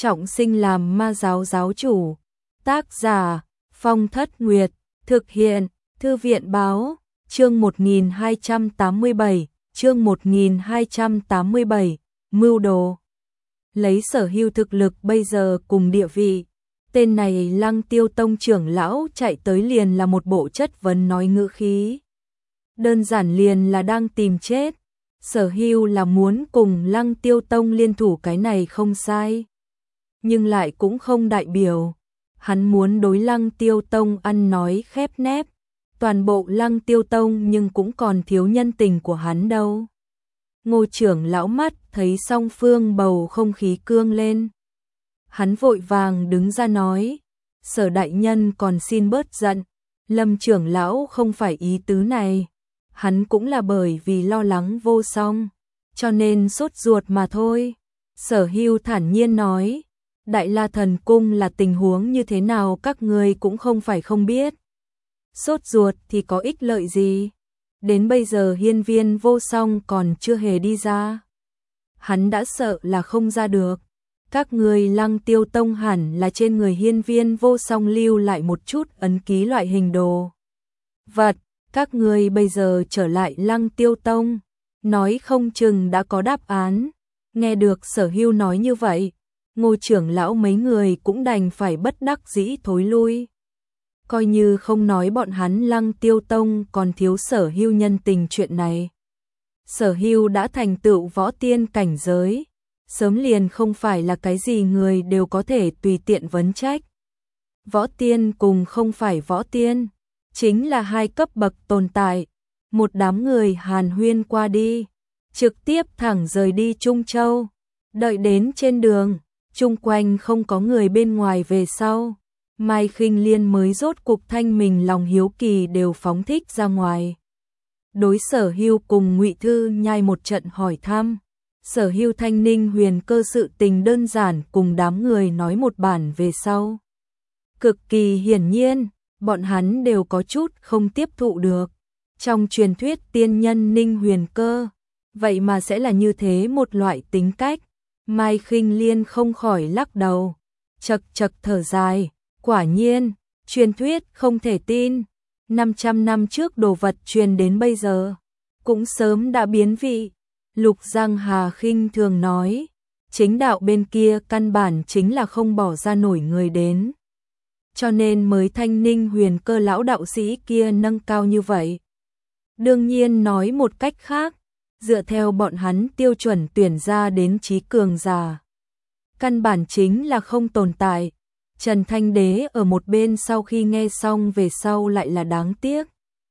trọng sinh làm ma giáo giáo chủ. Tác giả Phong Thất Nguyệt, thực hiện Thư viện Báo, chương 1287, chương 1287, mưu đồ. Lấy Sở Hưu thực lực bây giờ cùng địa vị, tên này Lăng Tiêu Tông trưởng lão chạy tới liền là một bộ chất vấn nói ngữ khí. Đơn giản liền là đang tìm chết. Sở Hưu là muốn cùng Lăng Tiêu Tông liên thủ, cái này không sai. Nhưng lại cũng không đại biểu hắn muốn đối Lăng Tiêu Tông ăn nói khép nép. Toàn bộ Lăng Tiêu Tông nhưng cũng còn thiếu nhân tình của hắn đâu. Ngô trưởng lão mắt thấy song phương bầu không khí cương lên. Hắn vội vàng đứng ra nói, Sở đại nhân còn xin bớt giận, Lâm trưởng lão không phải ý tứ này. Hắn cũng là bởi vì lo lắng vô song, cho nên sốt ruột mà thôi. Sở Hưu thản nhiên nói, Đại La Thần Cung là tình huống như thế nào các người cũng không phải không biết. Sốt ruột thì có ích lợi gì? Đến bây giờ hiên viên vô song còn chưa hề đi ra. Hắn đã sợ là không ra được. Các người Lăng Tiêu Tông hẳn là trên người hiên viên vô song lưu lại một chút ấn ký loại hình đồ vật. Các người bây giờ trở lại Lăng Tiêu Tông, nói không chừng đã có đáp án. Nghe được Sở Hưu nói như vậy, Ngô trưởng lão mấy người cũng đành phải bất đắc dĩ thối lui. Coi như không nói bọn hắn Lăng Tiêu Tông còn thiếu Sở Hưu nhân tình chuyện này. Sở Hưu đã thành tựu võ tiên cảnh giới, sớm liền không phải là cái gì người đều có thể tùy tiện vấn trách. Võ tiên cùng không phải võ tiên, chính là hai cấp bậc tồn tại. Một đám người hàn huyên qua đi, trực tiếp thẳng rời đi Trung Châu. Đợi đến trên đường, chung quanh không có người bên ngoài về sau, Mai Khinh Liên mới rốt cục thanh mình lòng hiếu kỳ đều phóng thích ra ngoài. Đối Sở Hưu cùng Ngụy Thư Nhai một trận hỏi thăm. Sở Hưu thanh ninh huyền cơ sự tình đơn giản cùng đám người nói một bản về sau. Cực kỳ hiển nhiên, bọn hắn đều có chút không tiếp thụ được. Trong truyền thuyết tiên nhân ninh huyền cơ, vậy mà sẽ là như thế một loại tính cách. Mai Khinh Liên không khỏi lắc đầu, chật chật thở dài, quả nhiên, truyền thuyết không thể tin. 500 năm trước đồ vật truyền đến bây giờ, cũng sớm đã biến vị. Lục Giang Hà khinh thường nói, chính đạo bên kia căn bản chính là không bỏ ra nổi người đến. Cho nên mới thanh ninh huyền cơ lão đạo sĩ kia nâng cao như vậy. Đương nhiên nói một cách khác, dựa theo bọn hắn tiêu chuẩn tuyển ra đến trí cường giả, căn bản chính là không tồn tại. Trần Thanh Đế ở một bên sau khi nghe xong về sau lại là đáng tiếc.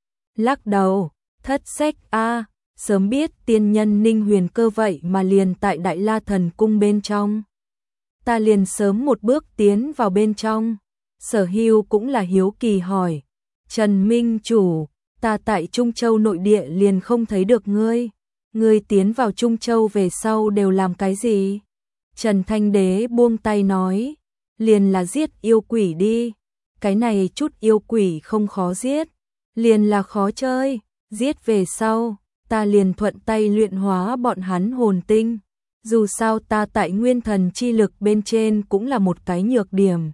Lắc đầu, thất sách a, sớm biết tiên nhân ninh huyền cơ vậy mà liền tại Đại La Thần Cung bên trong. Ta liền sớm một bước tiến vào bên trong. Sở Hưu cũng là hiếu kỳ hỏi, Trần Minh Chủ, ta tại Trung Châu nội địa liền không thấy được ngươi. Ngươi tiến vào Trung Châu về sau đều làm cái gì? Trần Thanh Đế buông tay nói, liền là giết yêu quỷ đi. Cái này chút yêu quỷ không khó giết, liền là khó chơi. Giết về sau, ta liền thuận tay luyện hóa bọn hắn hồn tinh. Dù sao ta tại nguyên thần chi lực bên trên cũng là một cái nhược điểm.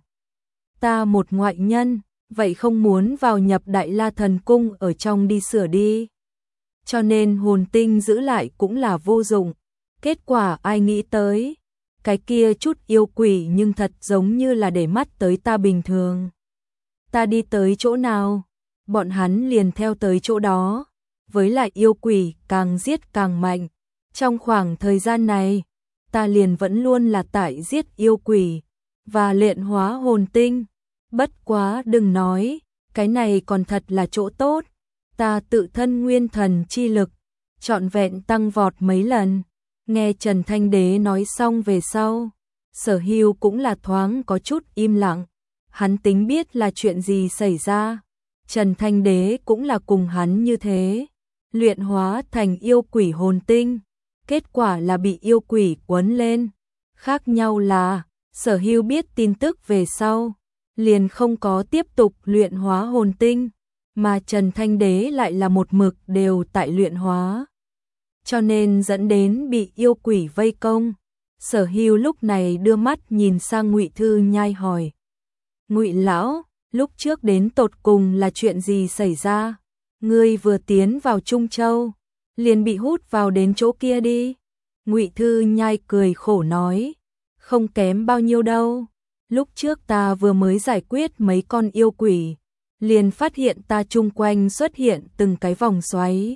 Ta một ngoại nhân, vậy không muốn vào nhập Đại La Thần Cung ở trong đi sửa đi. Cho nên hồn tinh giữ lại cũng là vô dụng. Kết quả ai nghĩ tới, cái kia chút yêu quỷ nhưng thật giống như là để mắt tới ta bình thường. Ta đi tới chỗ nào, bọn hắn liền theo tới chỗ đó. Với lại yêu quỷ càng giết càng mạnh. Trong khoảng thời gian này, ta liền vẫn luôn là tại giết yêu quỷ và luyện hóa hồn tinh. Bất quá đừng nói, cái này còn thật là chỗ tốt. Ta tự thân nguyên thần chi lực, trọn vẹn tăng vọt mấy lần. Nghe Trần Thanh Đế nói xong về sau, Sở Hưu cũng là thoáng có chút im lặng. Hắn tính biết là chuyện gì xảy ra. Trần Thanh Đế cũng là cùng hắn như thế, luyện hóa thành yêu quỷ hồn tinh. Kết quả là bị yêu quỷ quấn lên. Khác nhau là, Sở Hưu biết tin tức về sau, liền không có tiếp tục luyện hóa hồn tinh, mà Trần Thanh Đế lại là một mực đều tại luyện hóa. Cho nên dẫn đến bị yêu quỷ vây công. Sở Hưu lúc này đưa mắt nhìn sang Ngụy Thư Nhai hỏi. Ngụy lão, lúc trước đến tột cùng là chuyện gì xảy ra? Ngươi vừa tiến vào Trung Châu, liền bị hút vào đến chỗ kia đi. Ngụy Thư Nhai cười khổ nói, không kém bao nhiêu đâu. Lúc trước ta vừa mới giải quyết mấy con yêu quỷ, liền phát hiện ta chung quanh xuất hiện từng cái vòng xoáy.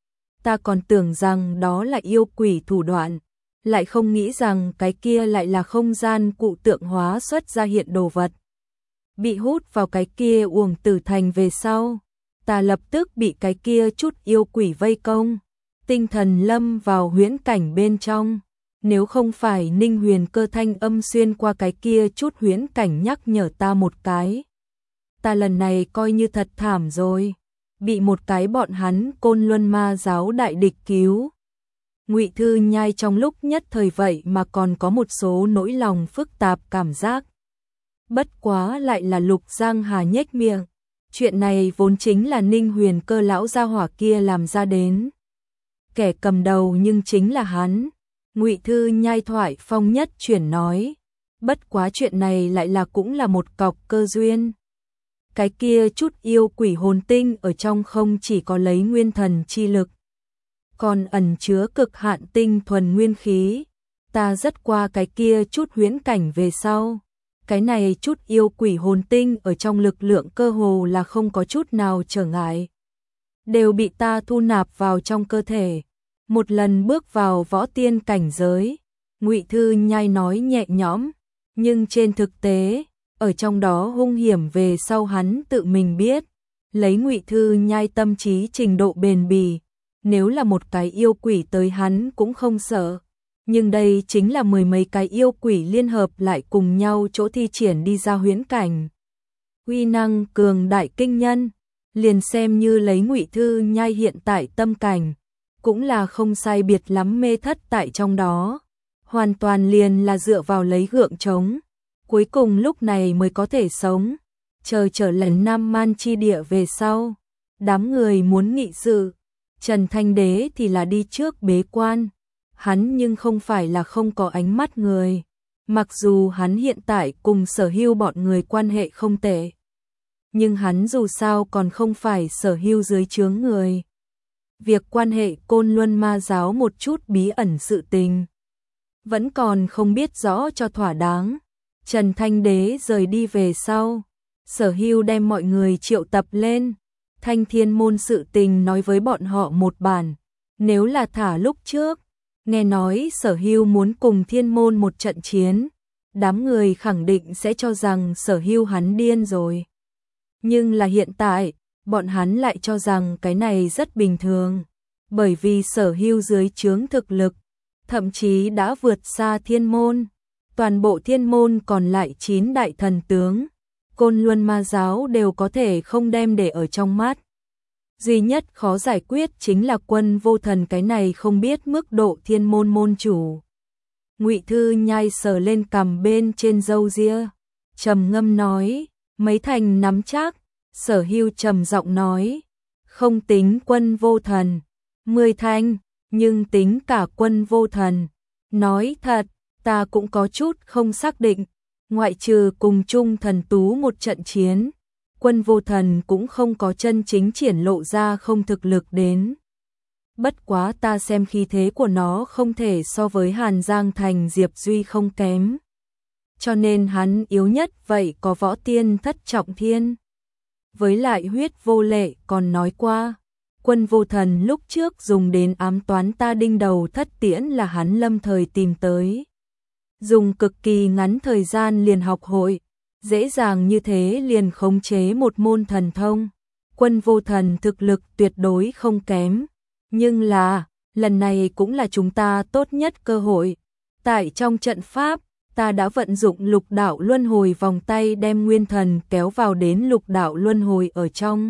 Ta còn tưởng rằng đó là yêu quỷ thủ đoạn, lại không nghĩ rằng cái kia lại là không gian cụ tượng hóa xuất ra hiện đồ vật. Bị hút vào cái kia uổng tử thành về sau, ta lập tức bị cái kia chút yêu quỷ vây công, tinh thần lâm vào huyễn cảnh bên trong. Nếu không phải Ninh Huyền Cơ thanh âm xuyên qua cái kia chút huyễn cảnh nhắc nhở ta một cái, ta lần này coi như thật thảm rồi, bị một cái bọn hắn Côn Luân Ma giáo đại địch cứu. Ngụy Thư Nhai trong lúc nhất thời vậy mà còn có một số nỗi lòng phức tạp cảm giác. Bất quá lại là Lục Giang Hà nhếch miệng, chuyện này vốn chính là Ninh Huyền Cơ lão gia hỏa kia làm ra đến. Kẻ cầm đầu nhưng chính là hắn. Ngụy Thư Nhai thoại phong nhất chuyển nói, bất quá chuyện này lại là cũng là một cọc cơ duyên. Cái kia chút yêu quỷ hồn tinh ở trong không chỉ có lấy nguyên thần chi lực, còn ẩn chứa cực hạn tinh thuần nguyên khí. Ta rất qua cái kia chút huyễn cảnh về sau, cái này chút yêu quỷ hồn tinh ở trong lực lượng cơ hồ là không có chút nào trở ngại, đều bị ta thu nạp vào trong cơ thể. Một lần bước vào võ tiên cảnh giới, Ngụy Thư Nhai nói nhẹ nhõm, nhưng trên thực tế, ở trong đó hung hiểm về sau hắn tự mình biết. Lấy Ngụy Thư Nhai tâm trí trình độ bền bỉ, nếu là một cái yêu quỷ tới hắn cũng không sợ. Nhưng đây chính là mười mấy cái yêu quỷ liên hợp lại cùng nhau chỗ thi triển đi ra huyễn cảnh. Uy năng cường đại kinh nhân, liền xem như lấy Ngụy Thư Nhai hiện tại tâm cảnh, cũng là không sai biệt lắm mê thất tại trong đó. Hoàn toàn liền là dựa vào lấy gượng trống, cuối cùng lúc này mới có thể sống. Chờ trở lần Nam Man chi địa về sau, đám người muốn nghị sự, Trần Thanh Đế thì là đi trước bế quan. Hắn nhưng không phải là không có ánh mắt người, mặc dù hắn hiện tại cùng Sở Hưu bọn người quan hệ không tệ, nhưng hắn dù sao còn không phải Sở Hưu dưới trướng người. Việc quan hệ Côn Luân Ma giáo một chút bí ẩn sự tình, vẫn còn không biết rõ cho thỏa đáng. Trần Thanh Đế rời đi về sau, Sở Hưu đem mọi người triệu tập lên, Thanh Thiên môn sự tình nói với bọn họ một bản. Nếu là thả lúc trước, nghe nói Sở Hưu muốn cùng Thiên môn một trận chiến, đám người khẳng định sẽ cho rằng Sở Hưu hắn điên rồi. Nhưng là hiện tại, bọn hắn lại cho rằng cái này rất bình thường, bởi vì Sở Hưu dưới trướng thực lực, thậm chí đã vượt xa Thiên môn. Toàn bộ Thiên môn còn lại 9 đại thần tướng, Côn Luân Ma giáo đều có thể không đem để ở trong mắt. Duy nhất khó giải quyết chính là Quân Vô Thần, cái này không biết mức độ Thiên môn môn chủ. Ngụy Thư Nhai sờ lên cằm bên trên râu ria, trầm ngâm nói, mấy thành nắm chắc. Sở Hưu trầm giọng nói, không tính Quân Vô Thần, 10 thành, nhưng tính cả Quân Vô Thần. Nói thật, ta cũng có chút không xác định, ngoại trừ cùng chung thần tú một trận chiến, Quân Vô Thần cũng không có chân chính triển lộ ra không thực lực đến. Bất quá ta xem khí thế của nó không thể so với Hàn Giang Thành Diệp Duy không kém. Cho nên hắn yếu nhất vậy có võ tiên thất trọng thiên. Với lại Huyết Vô Lệ còn nói qua, Quân Vô Thần lúc trước dùng đến ám toán ta đinh đầu thất tiễn là hắn lâm thời tìm tới. Dùng cực kỳ ngắn thời gian liền học hội, dễ dàng như thế liền khống chế một môn thần thông. Quân Vô Thần thực lực tuyệt đối không kém, nhưng là, lần này cũng là chúng ta tốt nhất cơ hội. Tại trong trận pháp, ta đã vận dụng lục đạo luân hồi vòng tay đem nguyên thần kéo vào đến lục đạo luân hồi ở trong.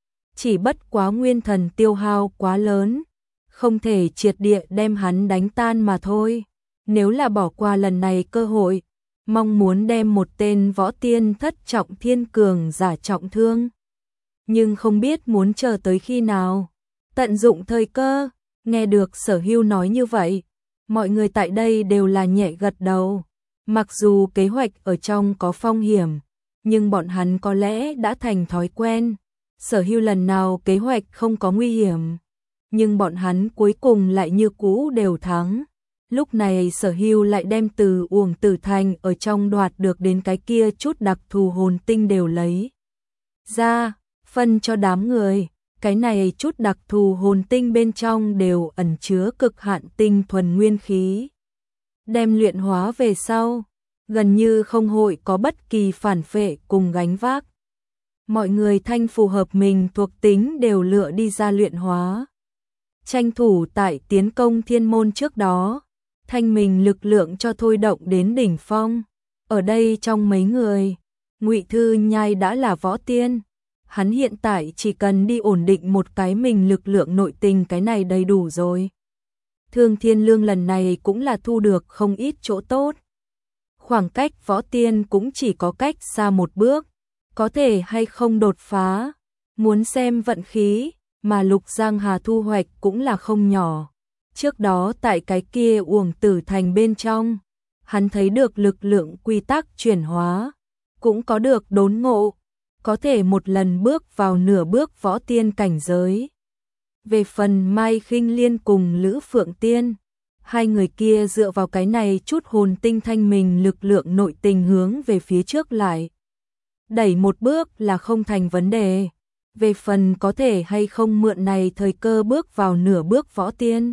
Chỉ bất quá nguyên thần tiêu hao quá lớn, không thể triệt địa đem hắn đánh tan mà thôi. Nếu là bỏ qua lần này cơ hội, mong muốn đem một tên võ tiên thất trọng thiên cường giả trọng thương. Nhưng không biết muốn chờ tới khi nào. Tận dụng thời cơ, nghe được Sở Hưu nói như vậy, Mọi người tại đây đều là nhẹ gật đầu. Mặc dù kế hoạch ở trong có phong hiểm, nhưng bọn hắn có lẽ đã thành thói quen. Sở Hưu lần nào kế hoạch không có nguy hiểm, nhưng bọn hắn cuối cùng lại như cũ đều thắng. Lúc này Sở Hưu lại đem từ Uổng Tử Thành ở trong đoạt được đến cái kia chút đặc thù hồn tinh đều lấy ra, phân cho đám người. Cái này chút đặc thù hồn tinh bên trong đều ẩn chứa cực hạn tinh thuần nguyên khí. Đem luyện hóa về sau, gần như không hội có bất kỳ phản phệ cùng gánh vác. Mọi người thanh phù hợp mình thuộc tính đều lựa đi ra luyện hóa. Tranh thủ tại tiến công thiên môn trước đó, thanh mình lực lượng cho thôi động đến đỉnh phong. Ở đây trong mấy người, Ngụy Thư Nhai đã là võ tiên. Hắn hiện tại chỉ cần đi ổn định một cái mình lực lượng nội tình, cái này đầy đủ rồi. Thương Thiên Lương lần này cũng là thu được không ít chỗ tốt. Khoảng cách võ tiên cũng chỉ có cách xa một bước, có thể hay không đột phá, muốn xem vận khí, mà Lục Giang Hà thu hoạch cũng là không nhỏ. Trước đó tại cái kia Uổng Tử Thành bên trong, hắn thấy được lực lượng quy tắc chuyển hóa, cũng có được đốn ngộ, có thể một lần bước vào nửa bước võ tiên cảnh giới. Về phần Mai Khinh Liên cùng Lữ Phượng Tiên, hai người kia dựa vào cái này chút hồn tinh thanh mình lực lượng nội tình hướng về phía trước lại. Đẩy một bước là không thành vấn đề. Về phần có thể hay không mượn này thời cơ bước vào nửa bước võ tiên,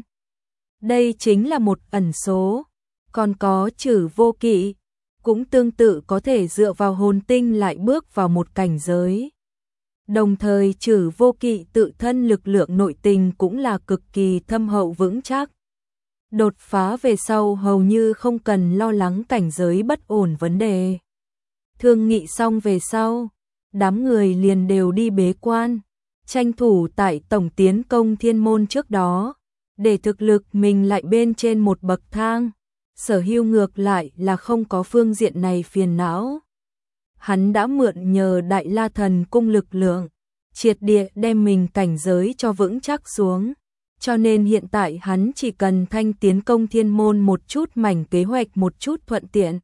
đây chính là một ẩn số. Còn có Trử Vô Kỵ, cũng tương tự có thể dựa vào hồn tinh lại bước vào một cảnh giới. Đồng thời Trử Vô Kỵ tự thân lực lượng nội tình cũng là cực kỳ thâm hậu vững chắc. Đột phá về sau hầu như không cần lo lắng cảnh giới bất ổn vấn đề. Thương nghị xong về sau, đám người liền đều đi bế quan, tranh thủ tại tổng tiến công thiên môn trước đó, để thực lực mình lại bên trên một bậc thang. Sở Hưu ngược lại là không có phương diện này phiền não. Hắn đã mượn nhờ Đại La Thần Cung lực lượng, triệt địa đem mình cảnh giới cho vững chắc xuống. Cho nên hiện tại hắn chỉ cần thanh tiến công thiên môn một chút mảnh kế hoạch một chút thuận tiện.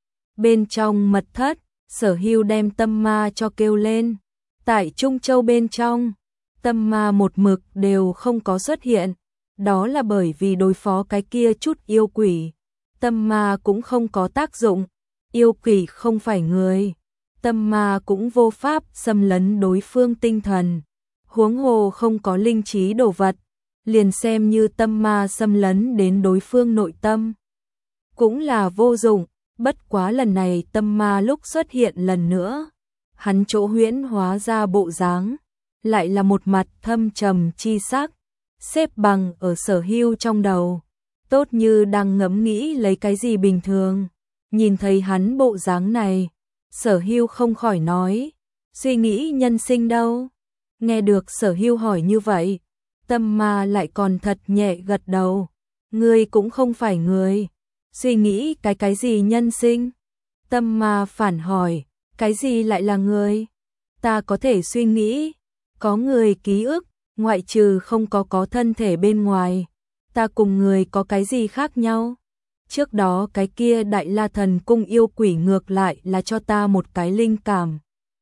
Bên trong mật thất, Sở Hưu đem tâm ma cho kêu lên. Tại Trung Châu bên trong, tâm ma một mực đều không có xuất hiện. Đó là bởi vì đối phó cái kia chút yêu quỷ, tâm ma cũng không có tác dụng. Yêu quỷ không phải người, tâm ma cũng vô pháp xâm lấn đối phương tinh thần. Huống hồ không có linh trí đồ vật, liền xem như tâm ma xâm lấn đến đối phương nội tâm, cũng là vô dụng. Bất quá lần này tâm ma lúc xuất hiện lần nữa, hắn chỗ huyễn hóa ra bộ dáng, lại là một mặt thâm trầm chi sắc, xếp bằng ở Sở Hưu trong đầu, tốt như đang ngẫm nghĩ lấy cái gì bình thường. Nhìn thấy hắn bộ dáng này, Sở Hưu không khỏi nói, suy nghĩ nhân sinh đâu. Nghe được Sở Hưu hỏi như vậy, tâm ma lại còn thật nhẹ gật đầu, ngươi cũng không phải người. Suy nghĩ cái gì nhân sinh? Tâm ma phản hỏi, cái gì lại là người? Ta có thể suy nghĩ, có người ký ức, ngoại trừ không có thân thể bên ngoài, ta cùng người có cái gì khác nhau? Trước đó cái kia Đại La Thần Cung yêu quỷ ngược lại là cho ta một cái linh cảm.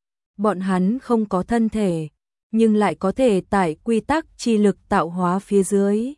Bọn hắn không có thân thể, nhưng lại có thể tại quy tắc chi lực tạo hóa phía dưới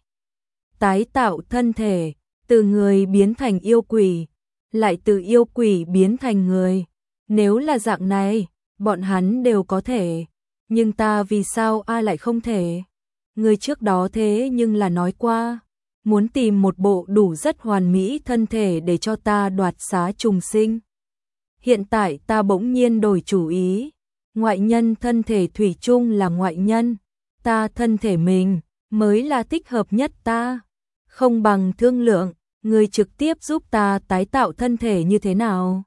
tái tạo thân thể, từ người biến thành yêu quỷ, lại từ yêu quỷ biến thành người. Nếu là dạng này, bọn hắn đều có thể, nhưng ta vì sao lại không thể? Người trước đó thế nhưng là nói qua, muốn tìm một bộ đủ rất hoàn mỹ thân thể để cho ta đoạt xá trùng sinh. Hiện tại ta bỗng nhiên đổi chủ ý, ngoại nhân thân thể thủy chung là ngoại nhân, ta thân thể mình mới là thích hợp nhất ta. Không bằng thương lượng, người trực tiếp giúp ta tái tạo thân thể như thế nào?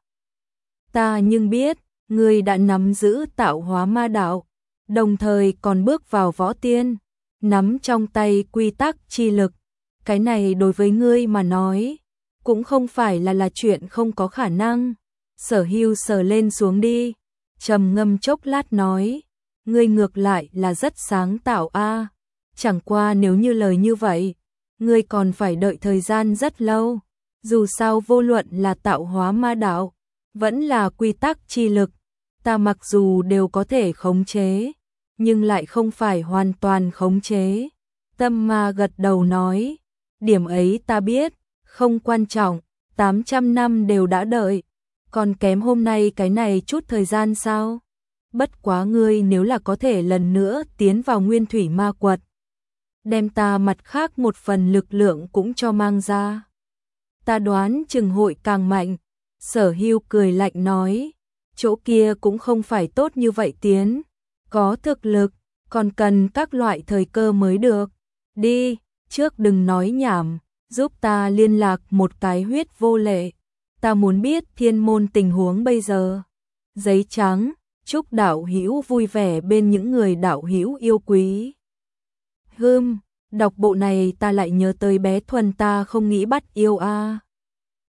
Ta nhưng biết, người đã nắm giữ tạo hóa ma đạo, đồng thời còn bước vào võ tiên, nắm trong tay quy tắc chi lực. Cái này đối với ngươi mà nói, cũng không phải là chuyện không có khả năng. Sở Hưu sờ lên xuống đi, trầm ngâm chốc lát nói, ngươi ngược lại là rất sáng tạo a. Chẳng qua nếu như lời như vậy, ngươi còn phải đợi thời gian rất lâu. Dù sao vô luận là tạo hóa ma đạo, vẫn là quy tắc chi lực, ta mặc dù đều có thể khống chế, nhưng lại không phải hoàn toàn khống chế. Tâm Ma gật đầu nói, điểm ấy ta biết, không quan trọng, 800 năm đều đã đợi, còn kém hôm nay cái này chút thời gian sao? Bất quá ngươi nếu là có thể lần nữa tiến vào nguyên thủy ma quật, đem ta mặt khác một phần lực lượng cũng cho mang ra, ta đoán chừng hội càng mạnh. Sở Hưu cười lạnh nói, chỗ kia cũng không phải tốt như vậy tiến, có thực lực, còn cần các loại thời cơ mới được. Đi, trước đừng nói nhảm, giúp ta liên lạc một cái huyết vô lệ, ta muốn biết thiên môn tình huống bây giờ. Giấy trắng, chúc đạo hữu vui vẻ bên những người đạo hữu yêu quý. Đọc bộ này ta lại nhớ tới bé Thuần, ta không nghĩ bắt yêu a.